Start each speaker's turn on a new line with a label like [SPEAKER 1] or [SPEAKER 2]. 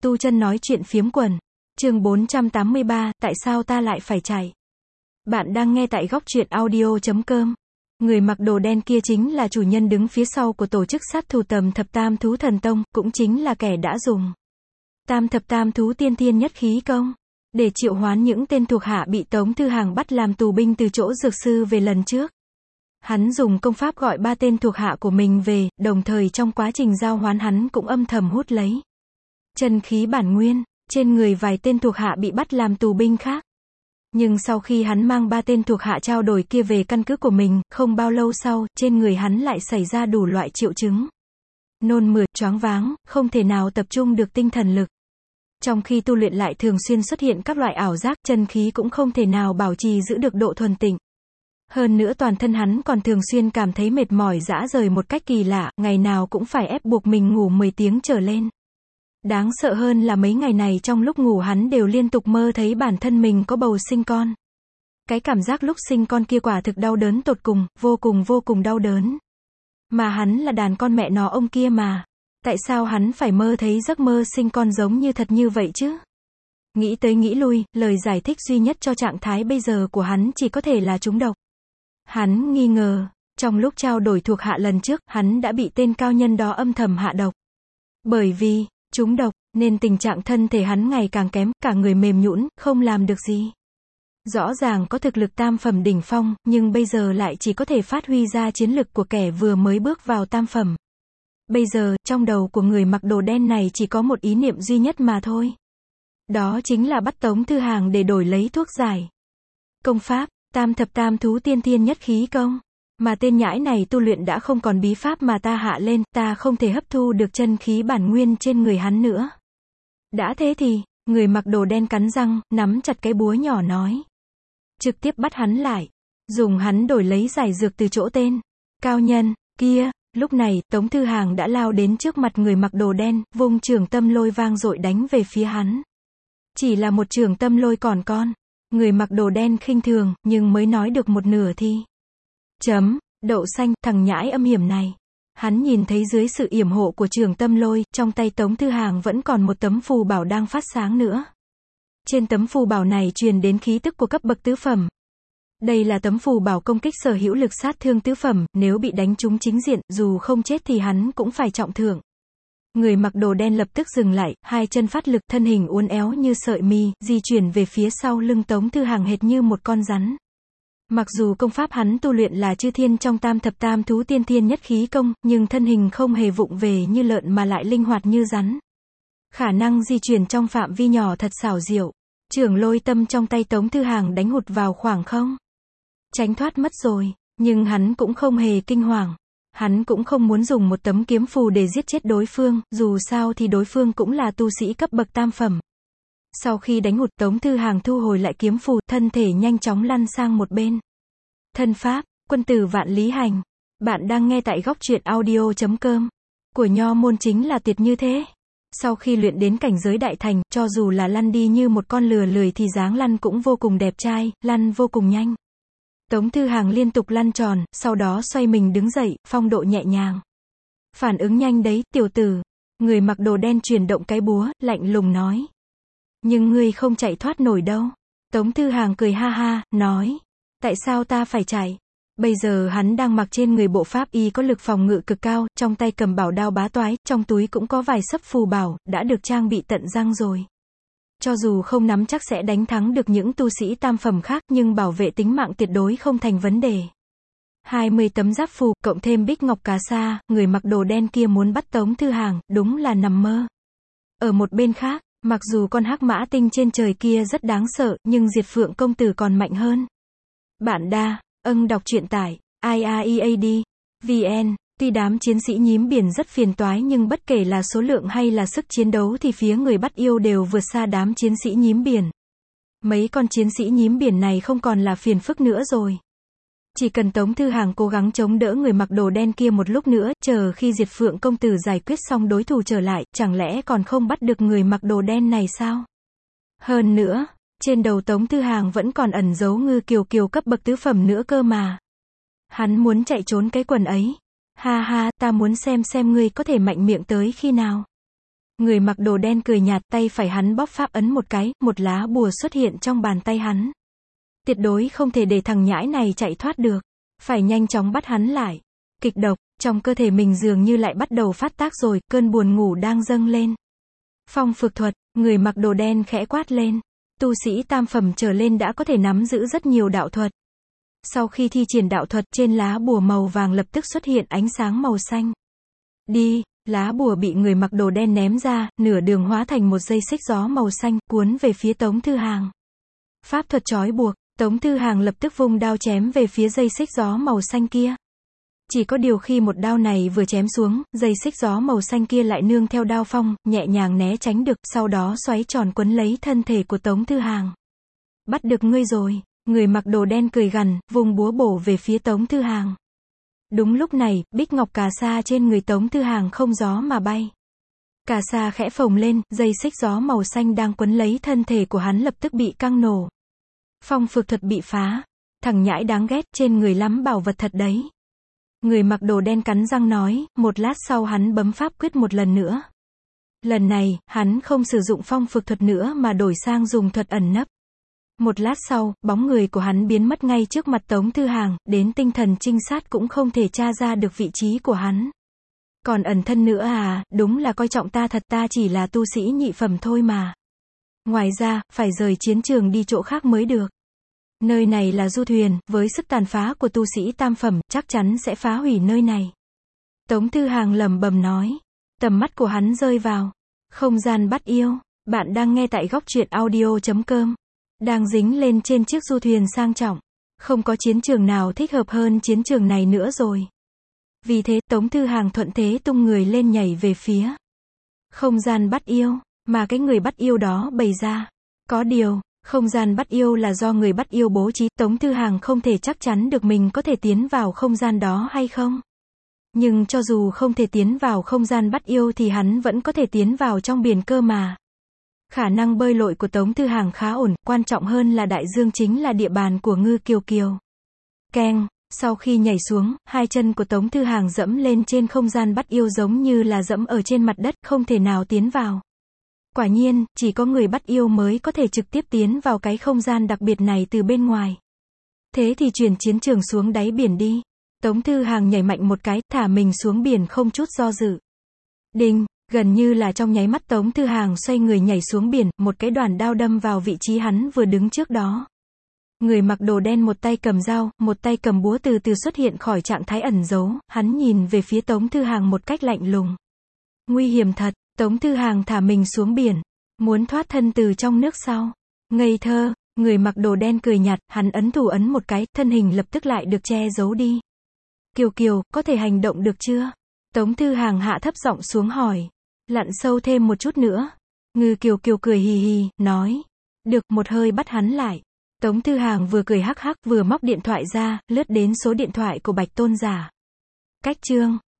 [SPEAKER 1] Tu Chân nói chuyện phiếm quần. Chương 483, tại sao ta lại phải chạy? Bạn đang nghe tại góc truyện audio.com. Người mặc đồ đen kia chính là chủ nhân đứng phía sau của tổ chức sát thủ Tam Thập Tam Thú Thần Tông, cũng chính là kẻ đã dùng Tam Thập Tam Thú Tiên Thiên Nhất Khí Công để triệu hoán những tên thuộc hạ bị Tống Thư Hàng bắt làm tù binh từ chỗ dược sư về lần trước. Hắn dùng công pháp gọi 3 tên thuộc hạ của mình về, đồng thời trong quá trình giao hoán hắn cũng âm thầm hút lấy chân khí bản nguyên trên người vài tên thuộc hạ bị bắt làm tù binh khác. Nhưng sau khi hắn mang 3 tên thuộc hạ trao đổi kia về căn cứ của mình, không bao lâu sau, trên người hắn lại xảy ra đủ loại triệu chứng. Nôn mửa, choáng váng, không thể nào tập trung được tinh thần lực. Trong khi tu luyện lại thường xuyên xuất hiện các loại ảo giác, chân khí cũng không thể nào bảo trì giữ được độ thuần tịnh. Hơn nữa toàn thân hắn còn thường xuyên cảm thấy mệt mỏi rã rời một cách kỳ lạ, ngày nào cũng phải ép buộc mình ngủ 10 tiếng trở lên. Đáng sợ hơn là mấy ngày này trong lúc ngủ hắn đều liên tục mơ thấy bản thân mình có bầu sinh con. Cái cảm giác lúc sinh con kia quả thực đau đớn tột cùng, vô cùng đau đớn. Mà hắn là đàn con mẹ nó ông kia mà. Tại sao hắn phải mơ thấy giấc mơ sinh con giống như thật như vậy chứ? Nghĩ tới nghĩ lui, lời giải thích duy nhất cho trạng thái bây giờ của hắn chỉ có thể là trúng độc. Hắn nghi ngờ, trong lúc trao đổi thuộc hạ lần trước, hắn đã bị tên cao nhân đó âm thầm hạ độc. Bởi vì trúng độc, nên tình trạng thân thể hắn ngày càng kém, cả người mềm nhũn, không làm được gì. Rõ ràng có thực lực tam phẩm đỉnh phong, nhưng bây giờ lại chỉ có thể phát huy ra chiến lực của kẻ vừa mới bước vào tam phẩm. Bây giờ, trong đầu của người mặc đồ đen này chỉ có một ý niệm duy nhất mà thôi. Đó chính là bắt Tống Thư Hàng để đổi lấy thuốc giải. Công pháp, Tam Thập Tam Thú Tiên Thiên Nhất Khí Công. Mà tên nhãi này tu luyện đã không còn bí pháp mà ta hạ lên, ta không thể hấp thu được chân khí bản nguyên trên người hắn nữa. Đã thế thì, người mặc đồ đen cắn răng, nắm chặt cái búa nhỏ nói. Trực tiếp bắt hắn lại. Dùng hắn đổi lấy giải dược từ chỗ tên cao nhân kia. Lúc này, Tống Thư Hàng đã lao đến trước mặt người mặc đồ đen, vung trường tâm lôi vang dội đánh về phía hắn. Chỉ là một trường tâm lôi còn con. Người mặc đồ đen khinh thường, nhưng mới nói được một nửa thì đậu xanh, thằng nhãi âm hiểm này. Hắn nhìn thấy dưới sự yểm hộ của trường tâm lôi, trong tay Tống Thư Hàng vẫn còn một tấm phù bảo đang phát sáng nữa. Trên tấm phù bảo này truyền đến khí tức của cấp bậc tứ phẩm. Đây là tấm phù bảo công kích sở hữu lực sát thương tứ phẩm, nếu bị đánh trúng chính diện, dù không chết thì hắn cũng phải trọng thương. Người mặc đồ đen lập tức dừng lại, hai chân phát lực, thân hình uốn éo như sợi mi, di chuyển về phía sau lưng Tống Thư Hàng hệt như một con rắn. Mặc dù công pháp hắn tu luyện là chư thiên trong Tam Thập Tam Thú Tiên Thiên Nhất Khí Công, nhưng thân hình không hề vụng về như lợn mà lại linh hoạt như rắn. Khả năng di chuyển trong phạm vi nhỏ thật xảo diệu. Chưởng lôi tâm trong tay Tống Thư Hàng đánh hụt vào khoảng không. Tránh thoát mất rồi, nhưng hắn cũng không hề kinh hoàng. Hắn cũng không muốn dùng một tấm kiếm phù để giết chết đối phương, dù sao thì đối phương cũng là tu sĩ cấp bậc tam phẩm. Sau khi đánh hụt, Tống Thư Hàng thu hồi lại kiếm phù, thân thể nhanh chóng lăn sang một bên. Thân pháp, quân tử vạn lý hành. Bạn đang nghe tại góc truyện audio.com. Của nho môn chính là tuyệt như thế. Sau khi luyện đến cảnh giới đại thành, cho dù là lăn đi như một con lừa lười thì dáng lăn cũng vô cùng đẹp trai, lăn vô cùng nhanh. Tống Thư Hàng liên tục lăn tròn, sau đó xoay mình đứng dậy, phong độ nhẹ nhàng. Phản ứng nhanh đấy, tiểu tử. Người mặc đồ đen chuyển động cái búa, lạnh lùng nói. Nhưng ngươi không chạy thoát nổi đâu. Tống Thư Hàng cười ha ha, nói. Tại sao ta phải chạy? Bây giờ hắn đang mặc trên người bộ pháp y có lực phòng ngự cực cao, trong tay cầm bảo đao bá toái, trong túi cũng có vài sấp phù bảo, đã được trang bị tận răng rồi. Cho dù không nắm chắc sẽ đánh thắng được những tu sĩ tam phẩm khác, nhưng bảo vệ tính mạng tuyệt đối không thành vấn đề. 20 tấm giáp phù, cộng thêm bích ngọc cà sa, người mặc đồ đen kia muốn bắt Tống Thư Hàng, đúng là nằm mơ. Ở một bên khác, mặc dù con hắc mã tinh trên trời kia rất đáng sợ, nhưng Diệt Phượng công tử còn mạnh hơn. Bạn đọc truyện tải, IAEAD, VN. Tuy đám chiến sĩ nhím biển rất phiền toái nhưng bất kể là số lượng hay là sức chiến đấu thì phía người bắt yêu đều vượt xa đám chiến sĩ nhím biển. Mấy con chiến sĩ nhím biển này không còn là phiền phức nữa rồi. Chỉ cần Tống Thư Hàng cố gắng chống đỡ người mặc đồ đen kia một lúc nữa, chờ khi Diệt Phượng công tử giải quyết xong đối thủ trở lại, chẳng lẽ còn không bắt được người mặc đồ đen này sao? Hơn nữa, trên đầu Tống Thư Hàng vẫn còn ẩn giấu Ngư Kiều cấp bậc tứ phẩm nữa cơ mà. Hắn muốn chạy trốn cái quần ấy. Ha ha, ta muốn xem ngươi có thể mạnh miệng tới khi nào. Người mặc đồ đen cười nhạt, tay phải hắn bóp pháp ấn một cái, một lá bùa xuất hiện trong bàn tay hắn. Tuyệt đối không thể để thằng nhãi này chạy thoát được. Phải nhanh chóng bắt hắn lại. Kịch độc, trong cơ thể mình dường như lại bắt đầu phát tác rồi, cơn buồn ngủ đang dâng lên. Phong phược thuật, người mặc đồ đen khẽ quát lên. Tu sĩ tam phẩm trở lên đã có thể nắm giữ rất nhiều đạo thuật. Sau khi thi triển đạo thuật, trên lá bùa màu vàng lập tức xuất hiện ánh sáng màu xanh. Đi, lá bùa bị người mặc đồ đen ném ra, nửa đường hóa thành một dây xích gió màu xanh, cuốn về phía Tống Thư Hàng. Pháp thuật trói buộc, Tống Thư Hàng lập tức vung đao chém về phía dây xích gió màu xanh kia. Chỉ có điều khi một đao này vừa chém xuống, dây xích gió màu xanh kia lại nương theo đao phong, nhẹ nhàng né tránh được, sau đó xoáy tròn quấn lấy thân thể của Tống Thư Hàng. Bắt được ngươi rồi, người mặc đồ đen cười gằn, vùng búa bổ về phía Tống Thư Hàng. Đúng lúc này, bích ngọc cà sa trên người Tống Thư Hàng không gió mà bay. Cà sa khẽ phồng lên, dây xích gió màu xanh đang quấn lấy thân thể của hắn lập tức bị căng nổ. Phong phược thuật bị phá. Thằng nhãi đáng ghét, trên người lắm bảo vật thật đấy. Người mặc đồ đen cắn răng nói, một lát sau hắn bấm pháp quyết một lần nữa. Lần này, hắn không sử dụng phong phược thuật nữa mà đổi sang dùng thuật ẩn nấp. Một lát sau, bóng người của hắn biến mất ngay trước mặt Tống Thư Hàng, đến tinh thần trinh sát cũng không thể tra ra được vị trí của hắn. Còn ẩn thân nữa à, đúng là coi trọng ta thật, ta chỉ là tu sĩ nhị phẩm thôi mà. Ngoài ra, phải rời chiến trường đi chỗ khác mới được. Nơi này là du thuyền, với sức tàn phá của tu sĩ tam phẩm, chắc chắn sẽ phá hủy nơi này. Tống Thư Hàng lẩm bẩm nói. Tầm mắt của hắn rơi vào không gian bắt yêu. Bạn đang nghe tại góc truyện audio.com. Đang dính lên trên chiếc du thuyền sang trọng. Không có chiến trường nào thích hợp hơn chiến trường này nữa rồi. Vì thế, Tống Thư Hàng thuận thế tung người lên nhảy về phía không gian bắt yêu, mà cái người bắt yêu đó bày ra. Có điều, không gian bắt yêu là do người bắt yêu bố trí, Tống Thư Hàng không thể chắc chắn được mình có thể tiến vào không gian đó hay không. Nhưng cho dù không thể tiến vào không gian bắt yêu thì hắn vẫn có thể tiến vào trong biển cơ mà. Khả năng bơi lội của Tống Thư Hàng khá ổn, quan trọng hơn là đại dương chính là địa bàn của Ngư Kiều Kiều. Keng, sau khi nhảy xuống, hai chân của Tống Thư Hàng dẫm lên trên không gian bắt yêu giống như là dẫm ở trên mặt đất, không thể nào tiến vào. Quả nhiên, chỉ có người bắt yêu mới có thể trực tiếp tiến vào cái không gian đặc biệt này từ bên ngoài. Thế thì chuyển chiến trường xuống đáy biển đi. Tống Thư Hàng nhảy mạnh một cái, thả mình xuống biển không chút do dự. Đinh, gần như là trong nháy mắt Tống Thư Hàng xoay người nhảy xuống biển, một cái đoàn đao đâm vào vị trí hắn vừa đứng trước đó. Người mặc đồ đen một tay cầm dao, một tay cầm búa từ từ xuất hiện khỏi trạng thái ẩn giấu, hắn nhìn về phía Tống Thư Hàng một cách lạnh lùng. Nguy hiểm thật, Tống Thư Hàng thả mình xuống biển, muốn thoát thân từ trong nước sau. Ngây thơ, người mặc đồ đen cười nhạt, hắn ấn thủ ấn một cái, thân hình lập tức lại được che giấu đi. Kiều Kiều, có thể hành động được chưa? Tống Thư Hàng hạ thấp giọng xuống hỏi. Lặn sâu thêm một chút nữa. Ngư Kiều Kiều cười hì hì, nói. Được, một hơi bắt hắn lại. Tống Thư Hàng vừa cười hắc hắc vừa móc điện thoại ra, lướt đến số điện thoại của Bạch Tôn Giả. Cách chương